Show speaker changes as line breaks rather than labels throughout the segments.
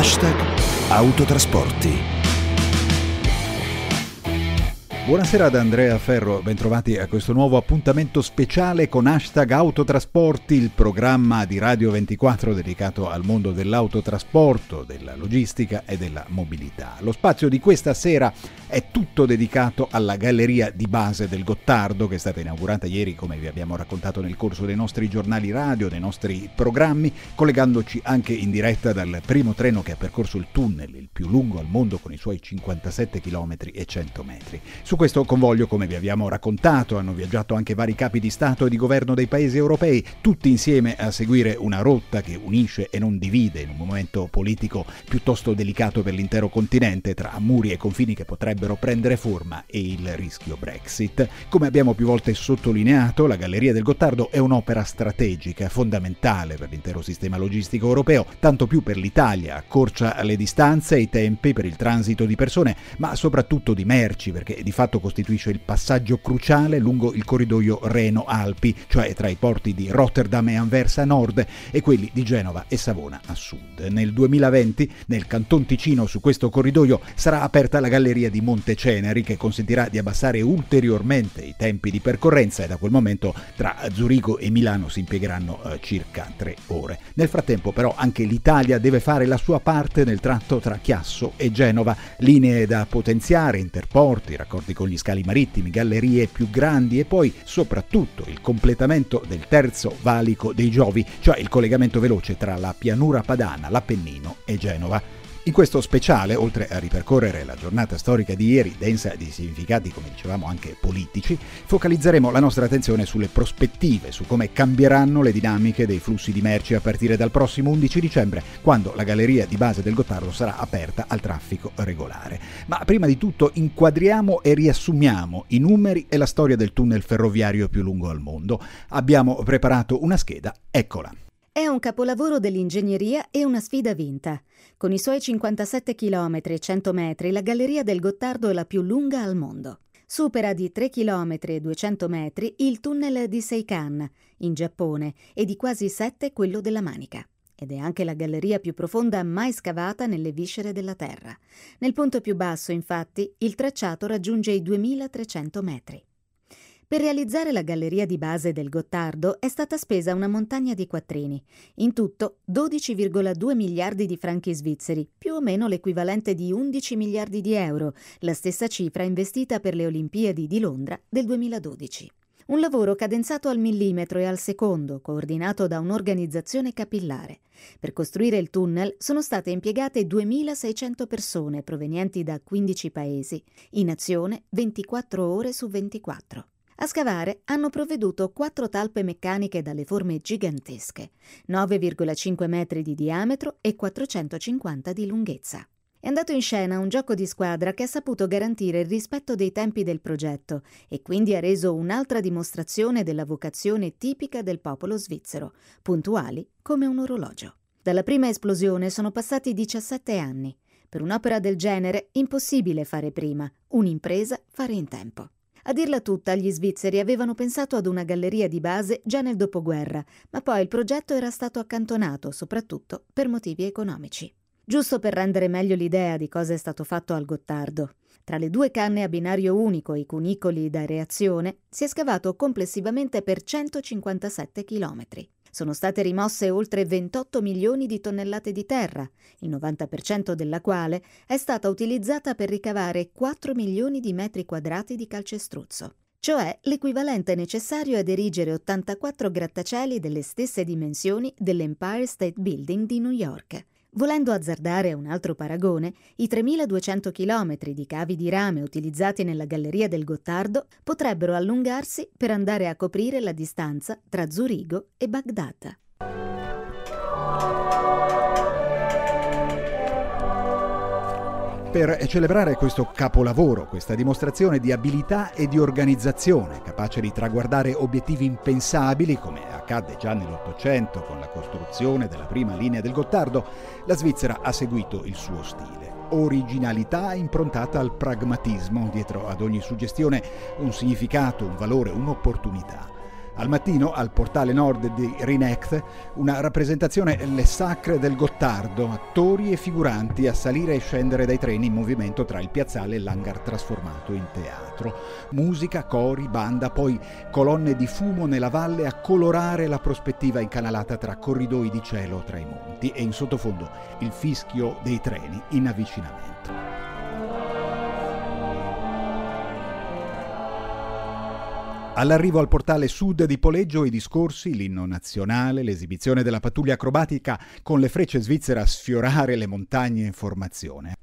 #autotrasporti. Buonasera da Andrea Ferro, bentrovati a questo nuovo appuntamento speciale con #autotrasporti, il programma di Radio 24 dedicato al mondo dell'autotrasporto, della logistica e della mobilità. Lo spazio di questa sera è tutto dedicato alla galleria di base del Gottardo, che è stata inaugurata ieri, come vi abbiamo raccontato nel corso dei nostri giornali radio, dei nostri programmi, collegandoci anche in diretta dal primo treno che ha percorso il tunnel, il più lungo al mondo, con i suoi 57 km e 100 metri. Su questo convoglio, come vi abbiamo raccontato, hanno viaggiato anche vari capi di Stato e di governo dei paesi europei, tutti insieme a seguire una rotta che unisce e non divide in un momento politico piuttosto delicato per l'intero continente, tra muri e confini che potrebbero prendere forma e il rischio Brexit. Come abbiamo più volte sottolineato, la Galleria del Gottardo è un'opera strategica, fondamentale per l'intero sistema logistico europeo, tanto più per l'Italia, accorcia le distanze e i tempi per il transito di persone, ma soprattutto di merci, perché di fatto costituisce il passaggio cruciale lungo il corridoio Reno-Alpi, cioè tra i porti di Rotterdam e Anversa a nord e quelli di Genova e Savona a sud. Nel 2020, nel Canton Ticino, su questo corridoio sarà aperta la galleria di Monteceneri, che consentirà di abbassare ulteriormente i tempi di percorrenza, e da quel momento tra Zurigo e Milano si impiegheranno circa 3 ore. Nel frattempo però anche l'Italia deve fare la sua parte nel tratto tra Chiasso e Genova, linee da potenziare, interporti, raccordi con gli scali marittimi, gallerie più grandi e poi soprattutto il completamento del terzo valico dei Giovi, cioè il collegamento veloce tra la pianura padana, l'Appennino e Genova. In questo speciale, oltre a ripercorrere la giornata storica di ieri, densa di significati, come dicevamo, anche politici, focalizzeremo la nostra attenzione sulle prospettive, su come cambieranno le dinamiche dei flussi di merci a partire dal prossimo 11 dicembre, quando la galleria di base del Gottardo sarà aperta al traffico regolare. Ma prima di tutto inquadriamo e riassumiamo i numeri e la storia del tunnel ferroviario più lungo al mondo. Abbiamo preparato una scheda, eccola.
È un capolavoro dell'ingegneria e una sfida vinta. Con i suoi 57 km e 100 metri, la Galleria del Gottardo è la più lunga al mondo. Supera di 3 km e 200 metri il tunnel di Seikan, in Giappone, e di quasi 7 quello della Manica. Ed è anche la galleria più profonda mai scavata nelle viscere della Terra. Nel punto più basso, infatti, il tracciato raggiunge i 2300 metri. Per realizzare la galleria di base del Gottardo è stata spesa una montagna di quattrini, in tutto 12,2 miliardi di franchi svizzeri, più o meno l'equivalente di 11 miliardi di euro, la stessa cifra investita per le Olimpiadi di Londra del 2012. Un lavoro cadenzato al millimetro e al secondo, coordinato da un'organizzazione capillare. Per costruire il tunnel sono state impiegate 2.600 persone provenienti da 15 paesi, in azione 24 ore su 24. A scavare hanno provveduto 4 talpe meccaniche dalle forme gigantesche, 9,5 metri di diametro e 450 di lunghezza. È andato in scena un gioco di squadra che ha saputo garantire il rispetto dei tempi del progetto e quindi ha reso un'altra dimostrazione della vocazione tipica del popolo svizzero, puntuali come un orologio. Dalla prima esplosione sono passati 17 anni. Per un'opera del genere, impossibile fare prima, un'impresa fare in tempo. A dirla tutta, gli svizzeri avevano pensato ad una galleria di base già nel dopoguerra, ma poi il progetto era stato accantonato, soprattutto per motivi economici. Giusto per rendere meglio l'idea di cosa è stato fatto al Gottardo. Tra le 2 canne a binario unico e i cunicoli da reazione si è scavato complessivamente per 157 chilometri. Sono state rimosse oltre 28 milioni di tonnellate di terra, il 90% della quale è stata utilizzata per ricavare 4 milioni di metri quadrati di calcestruzzo, cioè l'equivalente necessario ad erigere 84 grattacieli delle stesse dimensioni dell'Empire State Building di New York. Volendo azzardare un altro paragone, i 3.200 chilometri di cavi di rame utilizzati nella Galleria del Gottardo potrebbero allungarsi per andare a coprire la distanza tra Zurigo e Baghdad.
Per celebrare questo capolavoro, questa dimostrazione di abilità e di organizzazione, capace di traguardare obiettivi impensabili, come accadde già nell'Ottocento con la costruzione della prima linea del Gottardo, la Svizzera ha seguito il suo stile. Originalità improntata al pragmatismo, dietro ad ogni suggestione un significato, un valore, un'opportunità. Al mattino, al portale nord di Reenact, una rappresentazione Le Sacre del Gottardo, attori e figuranti a salire e scendere dai treni in movimento tra il piazzale e l'hangar trasformato in teatro. Musica, cori, banda, poi colonne di fumo nella valle a colorare la prospettiva incanalata tra corridoi di cielo tra i monti e in sottofondo il fischio dei treni in avvicinamento. All'arrivo al portale sud di Poleggio i discorsi, l'inno nazionale, l'esibizione della pattuglia acrobatica con le frecce svizzere a sfiorare le montagne in formazione.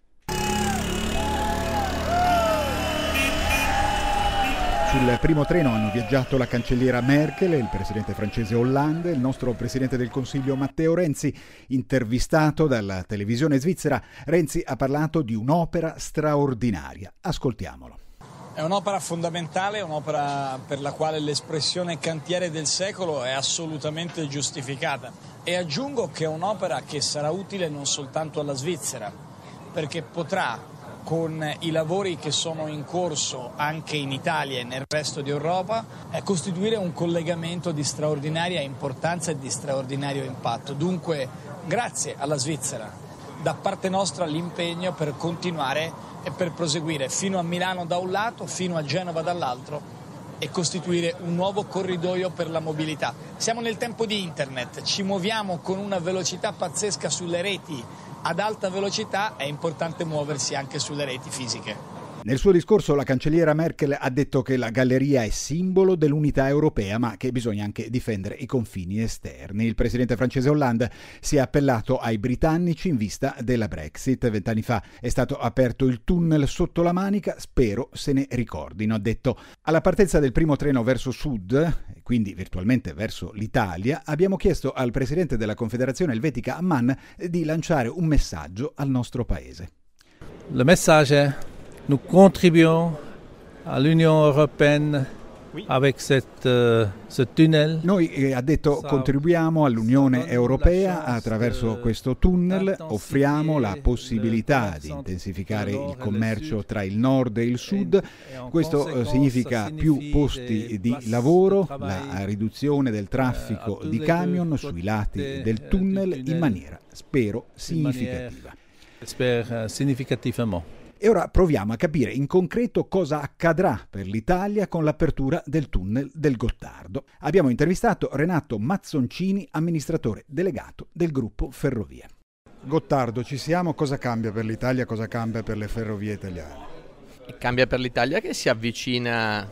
Sul primo treno hanno viaggiato la cancelliera Merkel, il presidente francese Hollande, il nostro presidente del Consiglio Matteo Renzi. Intervistato dalla televisione svizzera, Renzi ha parlato di un'opera straordinaria. Ascoltiamolo.
È un'opera fondamentale, un'opera per la quale l'espressione cantiere del secolo è assolutamente giustificata. E aggiungo che è un'opera che sarà utile non soltanto alla Svizzera, perché potrà, con i lavori che sono in corso anche in Italia e nel resto d'Europa, costituire un collegamento di straordinaria importanza e di straordinario impatto. Dunque, grazie alla Svizzera, da parte nostra l'impegno per continuare e per proseguire fino a Milano da un lato, fino a Genova dall'altro e costituire un nuovo corridoio per la mobilità. Siamo nel tempo di internet, ci muoviamo con una velocità pazzesca sulle reti. Ad alta velocità è importante muoversi anche sulle reti fisiche.
Nel suo discorso la cancelliera Merkel ha detto che la galleria è simbolo dell'unità europea, ma che bisogna anche difendere i confini esterni. Il presidente francese Hollande si è appellato ai britannici in vista della Brexit. 20 anni fa è stato aperto il tunnel sotto la Manica, spero se ne ricordino, ha detto. Alla partenza del primo treno verso sud, quindi virtualmente verso l'Italia, abbiamo chiesto al presidente della Confederazione Elvetica Amman di lanciare un messaggio al nostro paese.
Le messaggio: nous contribuons à l'Union européenne avec ce tunnel.
Noi, ha detto, contribuiamo all'Unione Europea attraverso questo tunnel, offriamo la possibilità di intensificare il commercio tra il nord e il sud. Questo significa più posti di lavoro, la riduzione del traffico di camion sui lati del tunnel in maniera, spero, significativa.
Spero significativamente.
E ora proviamo a capire in concreto cosa accadrà per l'Italia con l'apertura del tunnel del Gottardo. Abbiamo intervistato Renato Mazzoncini, amministratore delegato del gruppo Ferrovie. Gottardo, ci siamo? Cosa cambia per l'Italia? Cosa cambia per le ferrovie italiane?
Cambia per l'Italia che si avvicina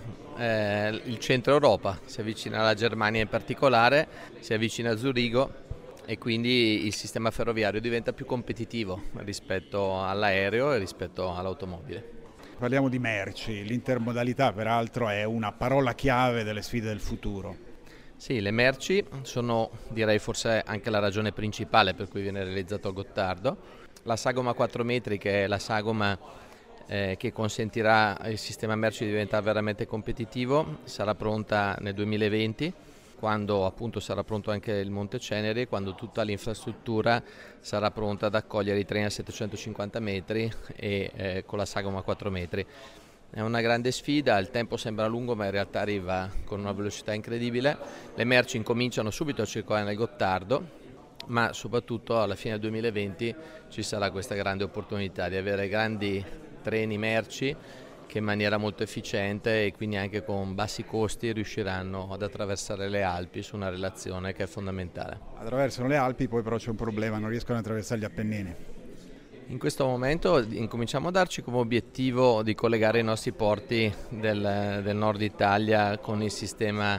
il centro Europa, si avvicina alla Germania in particolare, si avvicina a Zurigo. E quindi il sistema ferroviario diventa più competitivo rispetto all'aereo e rispetto all'automobile.
Parliamo di merci, l'intermodalità peraltro è una parola chiave delle sfide del futuro.
Sì, le merci sono, direi, forse anche la ragione principale per cui viene realizzato il Gottardo. La sagoma 4 metri, che è la sagoma che consentirà al sistema merci di diventare veramente competitivo, sarà pronta nel 2020. Quando appunto sarà pronto anche il Monte Ceneri, quando tutta l'infrastruttura sarà pronta ad accogliere i treni a 750 metri e con la sagoma a 4 metri. È una grande sfida, il tempo sembra lungo ma in realtà arriva con una velocità incredibile. Le merci incominciano subito a circolare nel Gottardo, ma soprattutto alla fine del 2020 ci sarà questa grande opportunità di avere grandi treni merci che in maniera molto efficiente e quindi anche con bassi costi riusciranno ad attraversare le Alpi su una relazione che è fondamentale.
Attraversano le Alpi, poi però c'è un problema, non riescono ad attraversare gli Appennini.
In questo momento incominciamo a darci come obiettivo di collegare i nostri porti del nord Italia con il sistema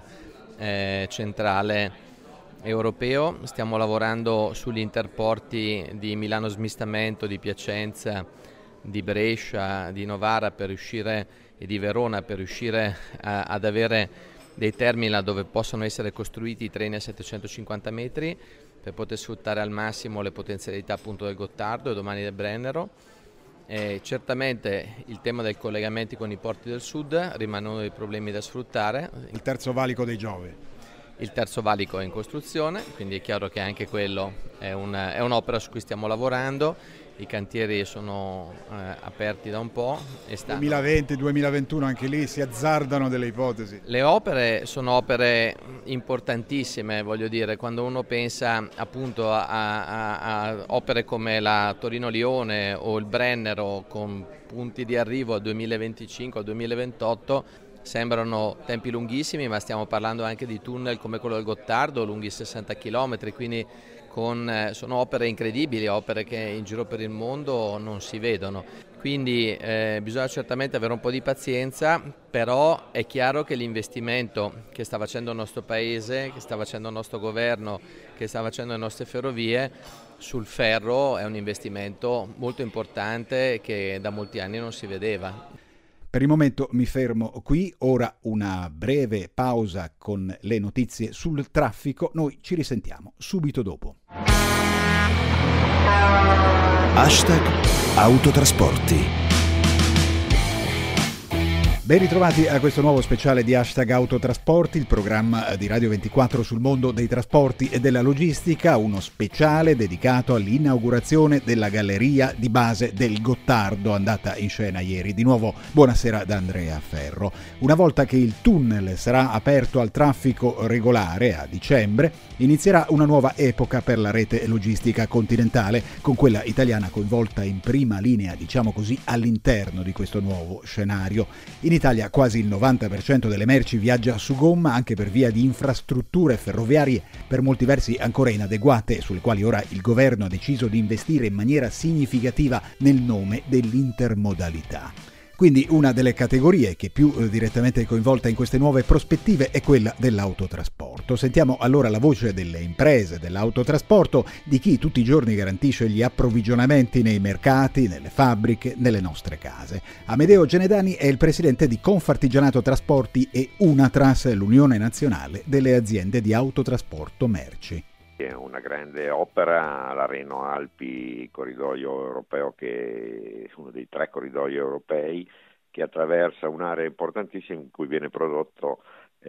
centrale europeo. Stiamo lavorando sugli interporti di Milano Smistamento, di Piacenza, di Brescia, di Novara e di Verona per riuscire ad avere dei terminal dove possono essere costruiti i treni a 750 metri per poter sfruttare al massimo le potenzialità appunto del Gottardo e domani del Brennero. Certamente il tema dei collegamenti con i porti del sud rimane uno dei problemi da sfruttare.
Il terzo valico dei Giove.
Il terzo valico è in costruzione, quindi è chiaro che anche quello è un'opera su cui stiamo lavorando. I cantieri sono aperti da un po'.
2020-2021 anche lì si azzardano delle ipotesi.
Le opere sono opere importantissime, voglio dire, quando uno pensa appunto a opere come la Torino-Lione o il Brennero con punti di arrivo al 2025 al 2028, sembrano tempi lunghissimi, ma stiamo parlando anche di tunnel come quello del Gottardo, lunghi 60 km, quindi sono opere incredibili, opere che in giro per il mondo non si vedono. Quindi bisogna certamente avere un po' di pazienza, però è chiaro che l'investimento che sta facendo il nostro Paese, che sta facendo il nostro governo, che sta facendo le nostre ferrovie sul ferro è un investimento molto importante che da molti anni non si vedeva.
Per il momento mi fermo qui, ora una breve pausa con le notizie sul traffico, noi ci risentiamo subito dopo.
#Autotrasporti.
Ben ritrovati a questo nuovo speciale di #Autotrasporti, il programma di Radio 24 sul mondo dei trasporti e della logistica, uno speciale dedicato all'inaugurazione della galleria di base del Gottardo, andata in scena ieri. Di nuovo buonasera da Andrea Ferro. Una volta che il tunnel sarà aperto al traffico regolare a dicembre, inizierà una nuova epoca per la rete logistica continentale, con quella italiana coinvolta in prima linea, diciamo così, all'interno di questo nuovo scenario. In Italia quasi il 90% delle merci viaggia su gomma, anche per via di infrastrutture ferroviarie per molti versi ancora inadeguate, sulle quali ora il governo ha deciso di investire in maniera significativa nel nome dell'intermodalità. Quindi una delle categorie che più direttamente è coinvolta in queste nuove prospettive è quella dell'autotrasporto. Sentiamo allora la voce delle imprese dell'autotrasporto, di chi tutti i giorni garantisce gli approvvigionamenti nei mercati, nelle fabbriche, nelle nostre case. Amedeo Genedani è il presidente di Confartigianato Trasporti e Unatras, l'Unione Nazionale delle Aziende di Autotrasporto Merci.
È una grande opera, la Reno-Alpi, corridoio europeo che è uno dei 3 corridoi europei che attraversa un'area importantissima in cui viene prodotto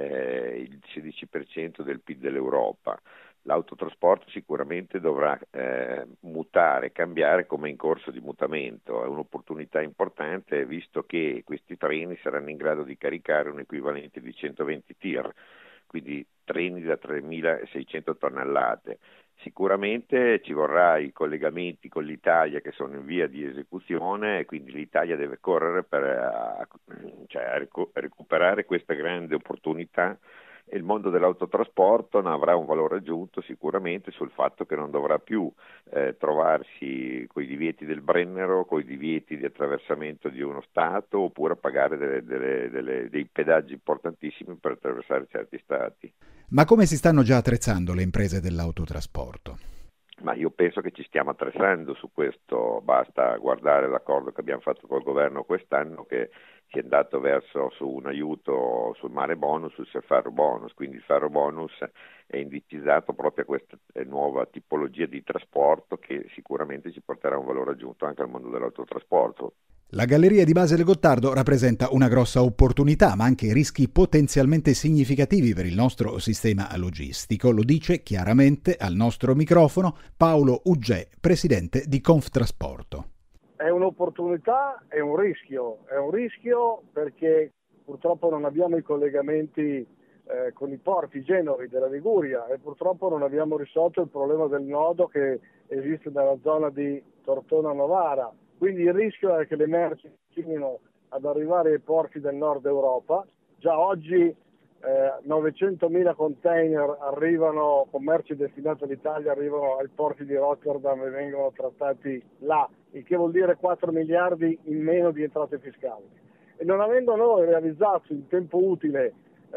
il 16% del PIL dell'Europa. L'autotrasporto sicuramente dovrà mutare, cambiare come è in corso di mutamento. È un'opportunità importante visto che questi treni saranno in grado di caricare un equivalente di 120 tir, quindi treni da 3.600 tonnellate. Sicuramente ci vorrà i collegamenti con l'Italia che sono in via di esecuzione e quindi l'Italia deve correre per recuperare questa grande opportunità e il mondo dell'autotrasporto ne avrà un valore aggiunto sicuramente sul fatto che non dovrà più trovarsi coi divieti del Brennero, coi divieti di attraversamento di uno Stato oppure pagare dei pedaggi importantissimi per attraversare certi Stati.
Ma come si stanno già attrezzando le imprese dell'autotrasporto?
Ma io penso che ci stiamo attrezzando su questo, basta guardare l'accordo che abbiamo fatto col governo quest'anno che si è andato verso su un aiuto sul mare bonus, sul ferro bonus, quindi il ferro bonus è indicizzato proprio a questa nuova tipologia di trasporto che sicuramente ci porterà un valore aggiunto anche al mondo dell'autotrasporto.
La galleria di base del Gottardo rappresenta una grossa opportunità, ma anche rischi potenzialmente significativi per il nostro sistema logistico. Lo dice chiaramente al nostro microfono Paolo Uggè, presidente di Conftrasporto.
È un'opportunità, è un rischio perché purtroppo non abbiamo i collegamenti con i porti genoi della Liguria e purtroppo non abbiamo risolto il problema del nodo che esiste nella zona di Tortona Novara. Quindi il rischio è che le merci continuino ad arrivare ai porti del nord Europa. Già oggi 900.000 container arrivano, con merci destinate all'Italia, arrivano ai porti di Rotterdam e vengono trattati là, il che vuol dire 4 miliardi in meno di entrate fiscali. E non avendo noi realizzato in tempo utile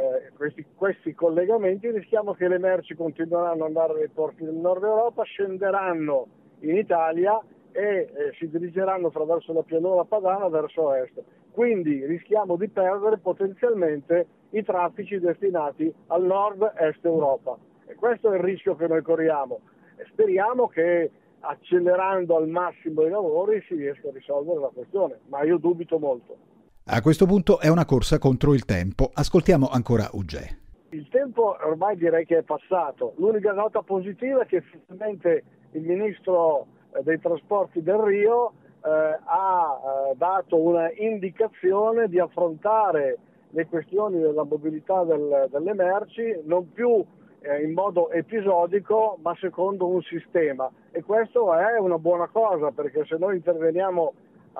questi collegamenti, rischiamo che le merci continueranno ad andare nei porti del nord Europa, scenderanno in Italia e si dirigeranno attraverso la pianura padana verso est. Quindi rischiamo di perdere potenzialmente i traffici destinati al nord-est Europa. E questo è il rischio che noi corriamo. E speriamo che accelerando al massimo i lavori si riesca a risolvere la questione, ma io dubito molto.
A questo punto è una corsa contro il tempo. Ascoltiamo ancora Uggè.
Il tempo ormai direi che è passato. L'unica nota positiva è che finalmente il ministro dei trasporti Del Rio ha dato una indicazione di affrontare le questioni della mobilità delle merci non più in modo episodico, ma secondo un sistema, e questo è una buona cosa, perché se noi interveniamo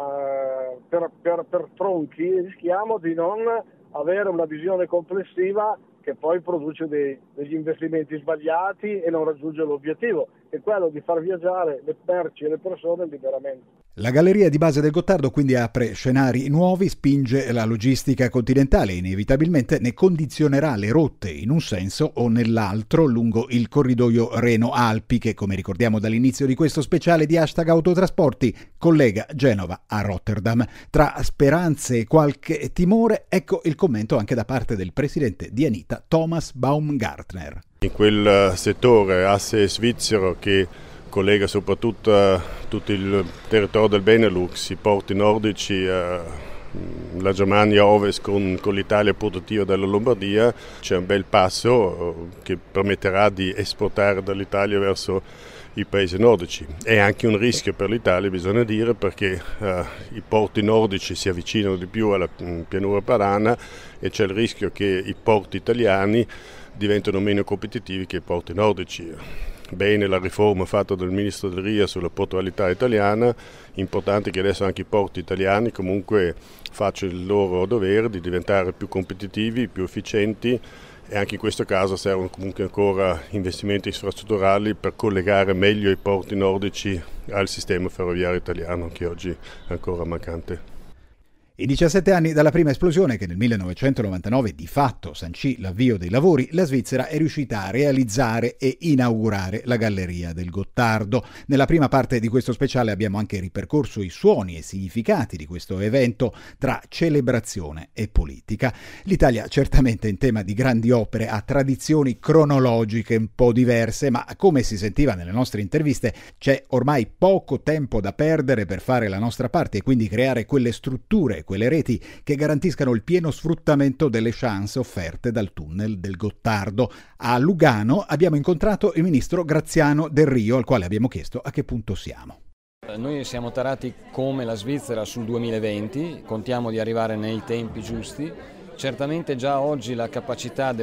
per tronchi rischiamo di non avere una visione complessiva che poi produce degli investimenti sbagliati e non raggiunge l'obiettivo, che è quello di far viaggiare le merci e le persone liberamente.
La galleria di base del Gottardo quindi apre scenari nuovi, spinge la logistica continentale e inevitabilmente ne condizionerà le rotte in un senso o nell'altro lungo il corridoio Reno-Alpi che, come ricordiamo dall'inizio di questo speciale di Hashtag Autotrasporti, collega Genova a Rotterdam. Tra speranze e qualche timore, ecco il commento anche da parte del presidente di Anita, Thomas Baumgartner.
In quel settore asse svizzero che collega soprattutto tutto il territorio del Benelux, i porti nordici, la Germania ovest con l'Italia produttiva della Lombardia, c'è un bel passo che permetterà di esportare dall'Italia verso i paesi nordici. È anche un rischio per l'Italia, bisogna dire, perché i porti nordici si avvicinano di più alla pianura padana e c'è il rischio che i porti italiani diventano meno competitivi che i porti nordici. Bene la riforma fatta dal ministro Del Rio sulla portualità italiana, importante che adesso anche i porti italiani comunque facciano il loro dovere di diventare più competitivi, più efficienti, e anche in questo caso servono comunque ancora investimenti infrastrutturali per collegare meglio i porti nordici al sistema ferroviario italiano, che oggi è ancora mancante.
In 17 anni dalla prima esplosione, che nel 1999 di fatto sancì l'avvio dei lavori, la Svizzera è riuscita a realizzare e inaugurare la galleria del Gottardo. Nella prima parte di questo speciale abbiamo anche ripercorso i suoni e significati di questo evento tra celebrazione e politica. L'Italia certamente in tema di grandi opere ha tradizioni cronologiche un po' diverse, ma come si sentiva nelle nostre interviste c'è ormai poco tempo da perdere per fare la nostra parte e quindi creare quelle strutture, quelle reti che garantiscano il pieno sfruttamento delle chance offerte dal tunnel del Gottardo. A Lugano abbiamo incontrato il ministro Graziano Del Rio, al quale abbiamo chiesto a che punto siamo.
Noi siamo tarati come la Svizzera sul 2020, contiamo di arrivare nei tempi giusti. Certamente già oggi la capacità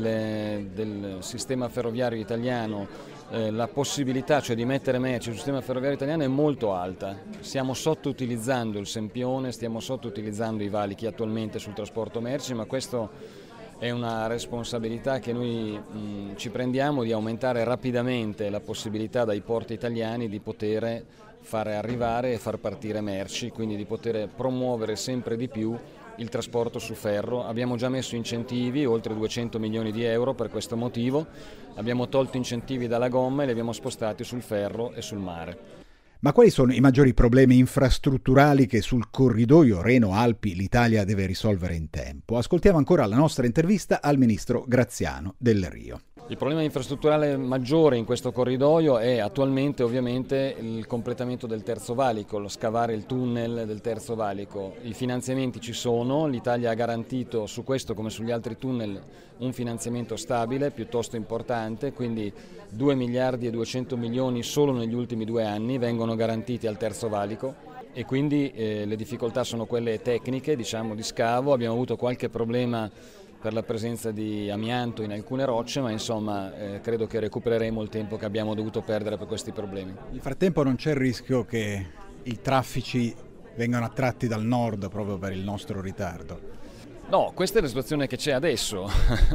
del sistema ferroviario italiano, la possibilità cioè di mettere merci sul sistema ferroviario italiano è molto alta. Stiamo sottoutilizzando il Sempione, stiamo sottoutilizzando i valichi attualmente sul trasporto merci, ma questo è una responsabilità che noi ci prendiamo, di aumentare rapidamente la possibilità dai porti italiani di poter fare arrivare e far partire merci, quindi di poter promuovere sempre di più il trasporto su ferro. Abbiamo già messo incentivi, oltre 200 milioni di euro per questo motivo, abbiamo tolto incentivi dalla gomma e li abbiamo spostati sul ferro e sul mare.
Ma quali sono i maggiori problemi infrastrutturali che sul corridoio Reno-Alpi l'Italia deve risolvere in tempo? Ascoltiamo ancora la nostra intervista al ministro Graziano Del Rio.
Il problema infrastrutturale maggiore in questo corridoio è attualmente ovviamente il completamento del terzo valico, lo scavare il tunnel del terzo valico. I finanziamenti ci sono, l'Italia ha garantito su questo come sugli altri tunnel un finanziamento stabile, piuttosto importante, quindi 2 miliardi e 200 milioni solo negli ultimi 2 anni vengono garantiti al terzo valico e quindi le difficoltà sono quelle tecniche, diciamo di scavo, abbiamo avuto qualche problema per la presenza di amianto in alcune rocce, ma insomma credo che recupereremo il tempo che abbiamo dovuto perdere per questi problemi.
Nel frattempo non c'è il rischio che i traffici vengano attratti dal nord proprio per il nostro ritardo?
No, questa è la situazione che c'è adesso.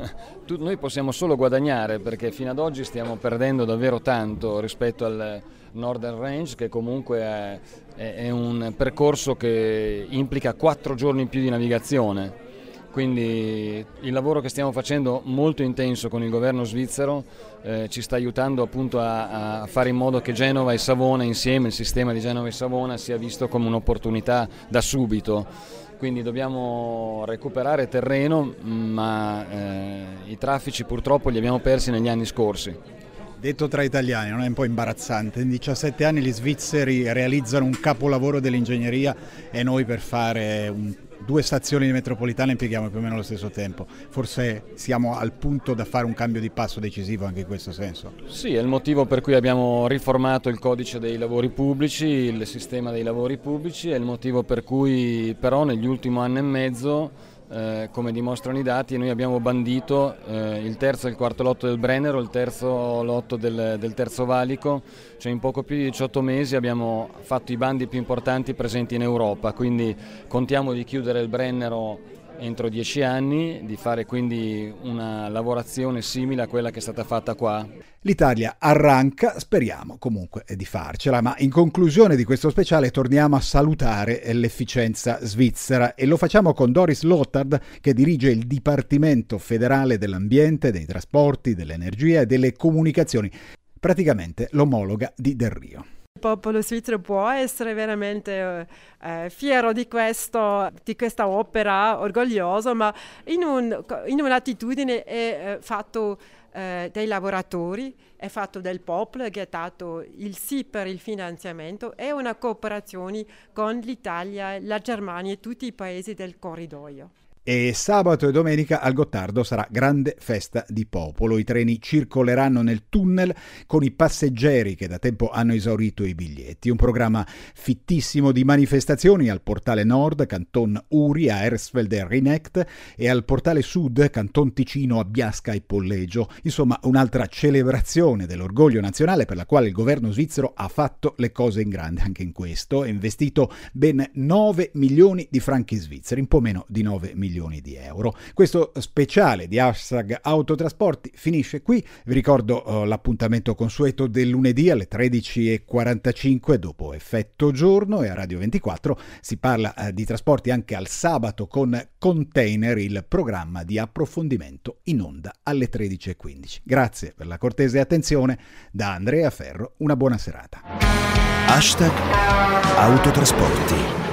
Noi possiamo solo guadagnare perché fino ad oggi stiamo perdendo davvero tanto rispetto al Northern Range, che comunque è un percorso che implica 4 giorni in più di navigazione. Quindi il lavoro che stiamo facendo molto intenso con il governo svizzero ci sta aiutando appunto a fare in modo che Genova e Savona insieme, il sistema di Genova e Savona, sia visto come un'opportunità da subito. Quindi dobbiamo recuperare terreno, ma i traffici purtroppo li abbiamo persi negli anni scorsi.
Detto tra italiani, non è un po' imbarazzante? In 17 anni gli svizzeri realizzano un capolavoro dell'ingegneria e noi per fare un 2 stazioni di metropolitana impieghiamo più o meno lo stesso tempo. Forse siamo al punto da fare un cambio di passo decisivo anche in questo senso.
Sì, è il motivo per cui abbiamo riformato il codice dei lavori pubblici, il sistema dei lavori pubblici, è il motivo per cui però negli ultimi anni e mezzo, come dimostrano i dati, noi abbiamo bandito il terzo e il quarto lotto del Brennero, il terzo lotto del terzo valico, cioè in poco più di 18 mesi abbiamo fatto i bandi più importanti presenti in Europa, quindi contiamo di chiudere il Brennero entro 10 anni, di fare quindi una lavorazione simile a quella che è stata fatta qua.
L'Italia arranca, speriamo comunque di farcela, ma in conclusione di questo speciale torniamo a salutare l'efficienza svizzera e lo facciamo con Doris Lothard, che dirige il Dipartimento Federale dell'Ambiente, dei Trasporti, dell'Energia e delle Comunicazioni, praticamente l'omologa di Del Rio.
Il popolo svizzero può essere veramente fiero di questa opera, orgoglioso, ma in un'attitudine è fatto dei lavoratori, è fatto del popolo che ha dato il sì per il finanziamento e una cooperazione con l'Italia, la Germania e tutti i paesi del corridoio.
E sabato e domenica al Gottardo sarà grande festa di popolo. I treni circoleranno nel tunnel con i passeggeri che da tempo hanno esaurito i biglietti. Un programma fittissimo di manifestazioni al portale nord, Canton Uri, a Hersfeld e Rieneck, e al portale sud, Canton Ticino, a Biasca e Pollegio. Insomma, un'altra celebrazione dell'orgoglio nazionale per la quale il governo svizzero ha fatto le cose in grande anche in questo. Ha investito ben 9 milioni di franchi svizzeri, un po' meno di 9 milioni di euro. Questo speciale di Hashtag Autotrasporti finisce qui. Vi ricordo l'appuntamento consueto del lunedì alle 13:45 dopo Effetto Giorno, e a Radio 24 si parla di trasporti anche al sabato con Container, il programma di approfondimento in onda alle 13:15. Grazie per la cortese attenzione. Da Andrea Ferro una buona serata.
Hashtag Autotrasporti.